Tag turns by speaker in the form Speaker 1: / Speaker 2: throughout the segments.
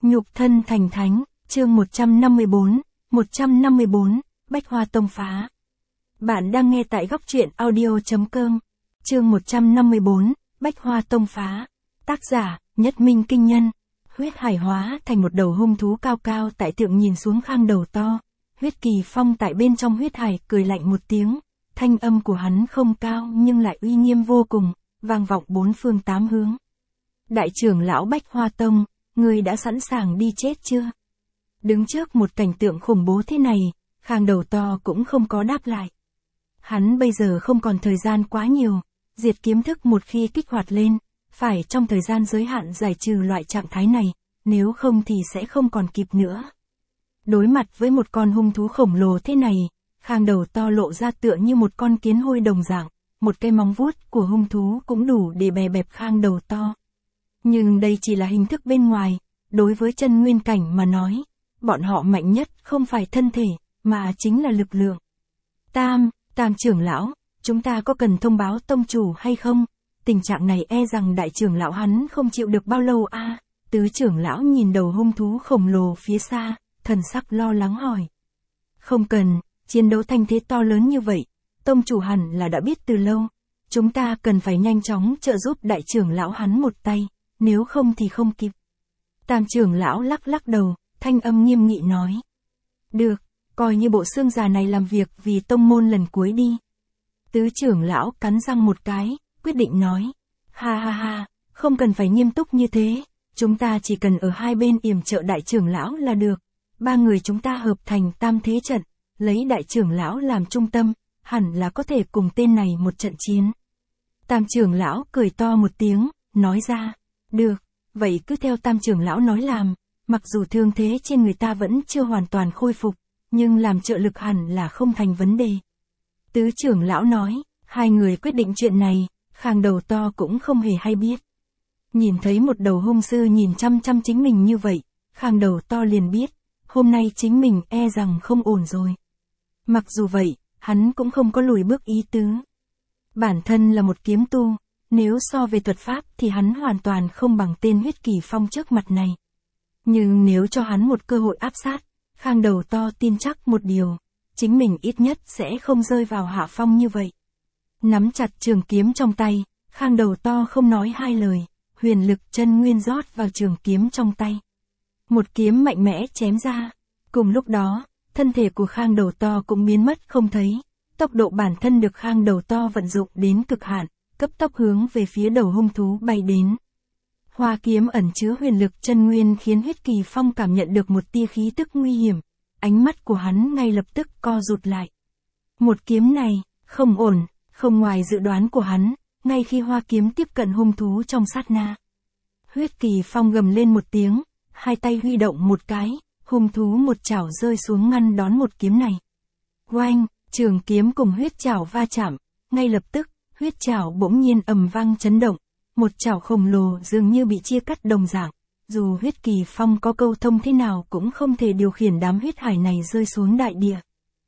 Speaker 1: Nhục thân thành thánh, chương 154, Bách Hoa Tông phá. Bạn đang nghe tại góc truyện audio.com. Chương 154, Bách Hoa Tông phá. Tác giả, Nhất Minh Kinh Nhân. Huyết hải hóa thành một đầu hung thú cao cao tại thượng nhìn xuống Khang đầu to. Huyết Kỳ Phong tại bên trong huyết hải cười lạnh một tiếng. Thanh âm của hắn không cao nhưng lại uy nghiêm vô cùng, vang vọng bốn phương tám hướng. Đại trưởng lão Bách Hoa Tông, ngươi đã sẵn sàng đi chết chưa? Đứng trước một cảnh tượng khủng bố thế này, Khang đầu to cũng không có đáp lại. Hắn bây giờ không còn thời gian quá nhiều, diệt kiếm thức một khi kích hoạt lên, phải trong thời gian giới hạn giải trừ loại trạng thái này, nếu không thì sẽ không còn kịp nữa. Đối mặt với một con hung thú khổng lồ thế này, Khang đầu to lộ ra tựa như một con kiến hôi đồng dạng, một cây móng vuốt của hung thú cũng đủ để bè bẹp Khang đầu to. Nhưng đây chỉ là hình thức bên ngoài, đối với chân nguyên cảnh mà nói, bọn họ mạnh nhất không phải thân thể, mà chính là lực lượng. Tam trưởng lão, chúng ta có cần thông báo tông chủ hay không? Tình trạng này e rằng đại trưởng lão hắn không chịu được bao lâu a. Tứ trưởng lão nhìn đầu hung thú khổng lồ phía xa, thần sắc lo lắng hỏi. Không cần, chiến đấu thanh thế to lớn như vậy, tông chủ hẳn là đã biết từ lâu. Chúng ta cần phải nhanh chóng trợ giúp đại trưởng lão hắn một tay, nếu không thì không kịp. Tam trưởng lão lắc đầu, thanh âm nghiêm nghị nói. Được, coi như bộ xương già này làm việc vì tông môn lần cuối đi. Tứ trưởng lão cắn răng một cái, quyết định nói. Ha, không cần phải nghiêm túc như thế, chúng ta chỉ cần ở hai bên yểm trợ đại trưởng lão là được. Ba người chúng ta hợp thành tam thế trận, lấy đại trưởng lão làm trung tâm, hẳn là có thể cùng tên này một trận chiến. Tam trưởng lão cười to một tiếng, nói ra. Được, vậy cứ theo tam trưởng lão nói làm, mặc dù thương thế trên người ta vẫn chưa hoàn toàn khôi phục, nhưng làm trợ lực hẳn là không thành vấn đề. Tứ trưởng lão nói, hai người quyết định chuyện này, Khang đầu to cũng không hề hay biết. Nhìn thấy một đầu hung sư nhìn chăm chính mình như vậy, Khang đầu to liền biết, hôm nay chính mình e rằng không ổn rồi. Mặc dù vậy, hắn cũng không có lùi bước ý tứ. Bản thân là một kiếm tu, nếu so về thuật pháp thì hắn hoàn toàn không bằng tên Huyết Kỳ Phong trước mặt này. Nhưng nếu cho hắn một cơ hội áp sát, Khang đầu to tin chắc một điều, chính mình ít nhất sẽ không rơi vào hạ phong như vậy. Nắm chặt trường kiếm trong tay, Khang đầu to không nói hai lời, huyền lực chân nguyên rót vào trường kiếm trong tay. Một kiếm mạnh mẽ chém ra, cùng lúc đó, thân thể của Khang đầu to cũng biến mất không thấy, tốc độ bản thân được Khang đầu to vận dụng đến cực hạn, cấp tốc hướng về phía đầu hung thú bay đến. Hoa kiếm ẩn chứa huyền lực chân nguyên khiến Huyết Kỳ Phong cảm nhận được một tia khí tức nguy hiểm, ánh mắt của hắn ngay lập tức co rụt lại. Một kiếm này, không ổn, không ngoài dự đoán của hắn, ngay khi hoa kiếm tiếp cận hung thú trong sát na. Huyết Kỳ Phong gầm lên một tiếng, hai tay huy động một cái, hung thú một chảo rơi xuống ngăn đón một kiếm này. Oanh, trường kiếm cùng huyết chảo va chạm, ngay lập tức, huyết chảo bỗng nhiên ầm vang chấn động, một chảo khổng lồ dường như bị chia cắt đồng dạng. Dù Huyết Kỳ Phong có câu thông thế nào cũng không thể điều khiển đám huyết hải này rơi xuống đại địa.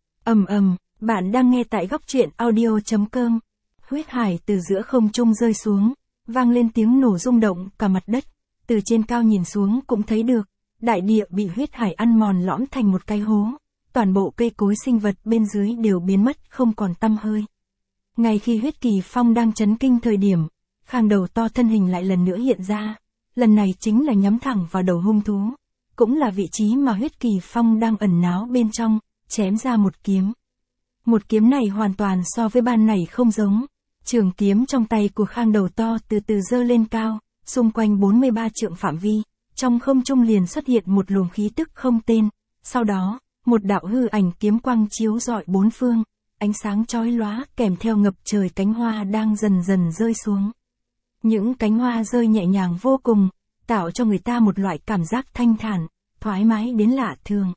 Speaker 1: Ầm, bạn đang nghe tại góc truyện audio.com. Huyết hải từ giữa không trung rơi xuống, vang lên tiếng nổ rung động cả mặt đất. Từ trên cao nhìn xuống cũng thấy được, đại địa bị huyết hải ăn mòn lõm thành một cái hố. Toàn bộ cây cối sinh vật bên dưới đều biến mất không còn tăm hơi. Ngay khi Huyết Kỳ Phong đang chấn kinh thời điểm, Khang đầu to thân hình lại lần nữa hiện ra. Lần này chính là nhắm thẳng vào đầu hung thú, cũng là vị trí mà Huyết Kỳ Phong đang ẩn náu bên trong, chém ra một kiếm. Một kiếm này hoàn toàn so với ban này không giống. Trường kiếm trong tay của Khang đầu to từ từ giơ lên cao, xung quanh 43 trượng phạm vi, trong không trung liền xuất hiện một luồng khí tức không tên. Sau đó, một đạo hư ảnh kiếm quang chiếu rọi bốn phương, ánh sáng chói lóa kèm theo ngập trời cánh hoa đang dần dần rơi xuống. Những cánh hoa rơi nhẹ nhàng vô cùng, tạo cho người ta một loại cảm giác thanh thản, thoải mái đến lạ thường.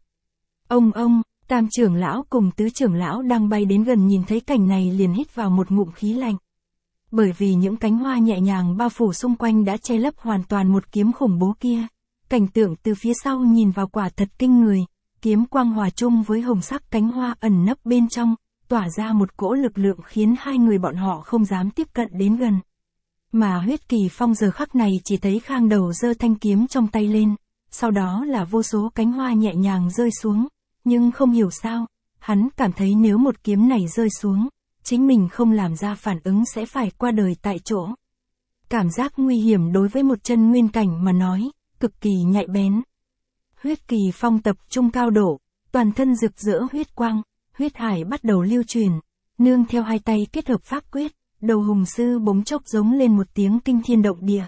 Speaker 1: Ông, tam trưởng lão cùng tứ trưởng lão đang bay đến gần nhìn thấy cảnh này liền hít vào một ngụm khí lạnh. Bởi vì những cánh hoa nhẹ nhàng bao phủ xung quanh đã che lấp hoàn toàn một kiếm khủng bố kia. Cảnh tượng từ phía sau nhìn vào quả thật kinh người, kiếm quang hòa chung với hồng sắc cánh hoa ẩn nấp bên trong, tỏa ra một cỗ lực lượng khiến hai người bọn họ không dám tiếp cận đến gần. Mà Huyết Kỳ Phong giờ khắc này chỉ thấy Khang đầu giơ thanh kiếm trong tay lên, sau đó là vô số cánh hoa nhẹ nhàng rơi xuống, nhưng không hiểu sao, hắn cảm thấy nếu một kiếm này rơi xuống, chính mình không làm ra phản ứng sẽ phải qua đời tại chỗ. Cảm giác nguy hiểm đối với một chân nguyên cảnh mà nói, cực kỳ nhạy bén. Huyết Kỳ Phong tập trung cao độ, toàn thân rực rỡ huyết quang, huyết hải bắt đầu lưu truyền, nương theo hai tay kết hợp pháp quyết, đầu hùng sư bỗng chốc giống lên một tiếng kinh thiên động địa.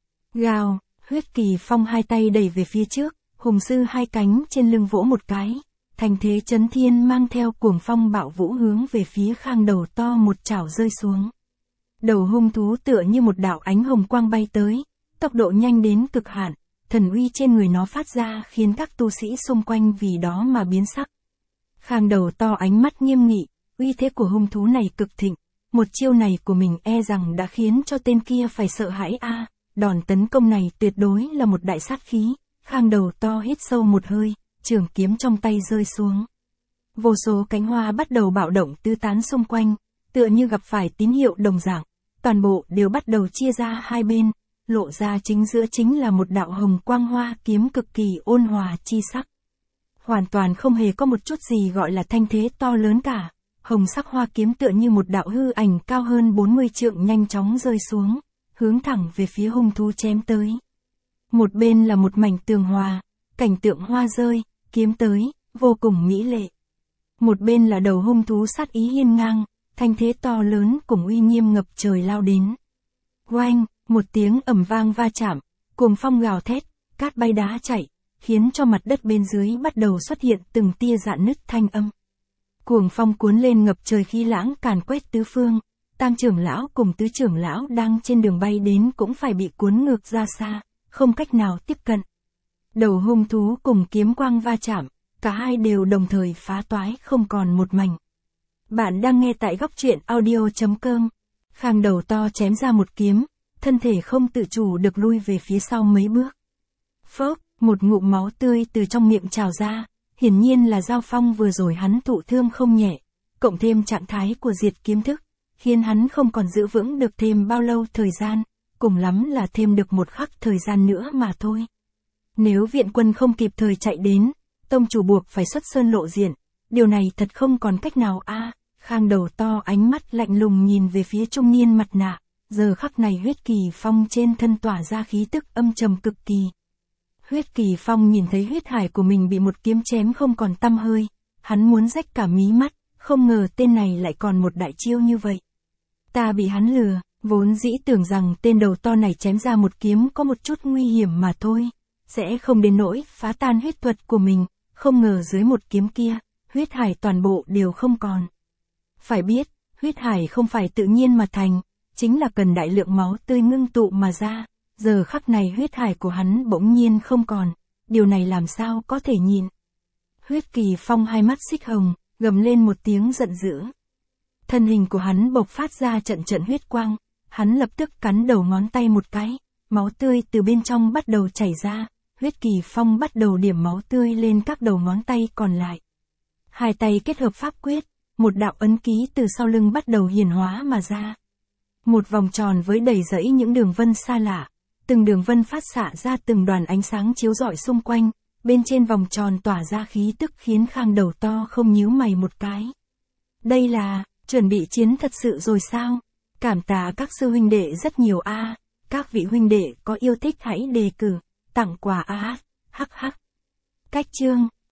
Speaker 1: Gào, Huyết Kỳ Phong hai tay đẩy về phía trước, hùng sư hai cánh trên lưng vỗ một cái, thành thế chấn thiên mang theo cuồng phong bạo vũ hướng về phía Khang Đầu To một chảo rơi xuống. Đầu hung thú tựa như một đạo ánh hồng quang bay tới, tốc độ nhanh đến cực hạn, thần uy trên người nó phát ra khiến các tu sĩ xung quanh vì đó mà biến sắc. Khang Đầu To ánh mắt nghiêm nghị, uy thế của hung thú này cực thịnh, một chiêu này của mình e rằng đã khiến cho tên kia phải sợ hãi a. Đòn tấn công này tuyệt đối là một đại sát khí. Khang Đầu To hít sâu một hơi, trường kiếm trong tay rơi xuống. Vô số cánh hoa bắt đầu bạo động tứ tán xung quanh, tựa như gặp phải tín hiệu đồng dạng, toàn bộ đều bắt đầu chia ra hai bên, lộ ra chính giữa chính là một đạo hồng quang hoa kiếm cực kỳ ôn hòa chi sắc. Hoàn toàn không hề có một chút gì gọi là thanh thế to lớn cả, hồng sắc hoa kiếm tựa như một đạo hư ảnh cao hơn 40 trượng nhanh chóng rơi xuống, hướng thẳng về phía hung thú chém tới. Một bên là một mảnh tường hòa, cảnh tượng hoa rơi, kiếm tới, vô cùng mỹ lệ. Một bên là đầu hung thú sát ý hiên ngang, thanh thế to lớn cùng uy nghiêm ngập trời lao đến. Oanh, một tiếng ầm vang va chạm, cuồng phong gào thét, cát bay đá chạy, khiến cho mặt đất bên dưới bắt đầu xuất hiện từng tia rạn nứt thanh âm. Cuồng phong cuốn lên ngập trời khí lãng càn quét tứ phương, Tam trưởng lão cùng tứ trưởng lão đang trên đường bay đến cũng phải bị cuốn ngược ra xa, không cách nào tiếp cận. Đầu hung thú cùng kiếm quang va chạm, cả hai đều đồng thời phá toái không còn một mảnh. Bạn đang nghe tại góc truyện audio.com. Khang Đầu To chém ra một kiếm, thân thể không tự chủ được lui về phía sau mấy bước. Phốc, một ngụm máu tươi từ trong miệng trào ra, hiển nhiên là giao phong vừa rồi hắn thụ thương không nhẹ, cộng thêm trạng thái của diệt kiếm thức, khiến hắn không còn giữ vững được thêm bao lâu thời gian, cùng lắm là thêm được một khắc thời gian nữa mà thôi. Nếu viện quân không kịp thời chạy đến, tông chủ buộc phải xuất sơn lộ diện, điều này thật không còn cách nào a. Khang Đầu To ánh mắt lạnh lùng nhìn về phía trung niên mặt nạ, giờ khắc này Huyết Kỳ Phong trên thân tỏa ra khí tức âm trầm cực kỳ. Huyết Kỳ Phong nhìn thấy huyết hải của mình bị một kiếm chém không còn tăm hơi, hắn muốn rách cả mí mắt, không ngờ tên này lại còn một đại chiêu như vậy. Ta bị hắn lừa, vốn dĩ tưởng rằng tên đầu to này chém ra một kiếm có một chút nguy hiểm mà thôi, sẽ không đến nỗi phá tan huyết thuật của mình, không ngờ dưới một kiếm kia, huyết hải toàn bộ đều không còn. Phải biết, huyết hải không phải tự nhiên mà thành, chính là cần đại lượng máu tươi ngưng tụ mà ra, giờ khắc này huyết hải của hắn bỗng nhiên không còn, điều này làm sao có thể nhịn. Huyết Kỳ Phong hai mắt xích hồng, gầm lên một tiếng giận dữ. Thân hình của hắn bộc phát ra trận trận huyết quang, hắn lập tức cắn đầu ngón tay một cái, máu tươi từ bên trong bắt đầu chảy ra, Huyết Kỳ Phong bắt đầu điểm máu tươi lên các đầu ngón tay còn lại. Hai tay kết hợp pháp quyết, một đạo ấn ký từ sau lưng bắt đầu hiển hóa mà ra. Một vòng tròn với đầy rẫy những đường vân xa lạ, từng đường vân phát xạ ra từng đoàn ánh sáng chiếu rọi xung quanh, bên trên vòng tròn tỏa ra khí tức khiến Khang Đầu To không nhíu mày một cái. Đây là, chuẩn bị chiến thật sự rồi sao? Cảm tạ các sư huynh đệ rất nhiều a. Các vị huynh đệ có yêu thích hãy đề cử, tặng quà a. Hắc hắc. Cách chương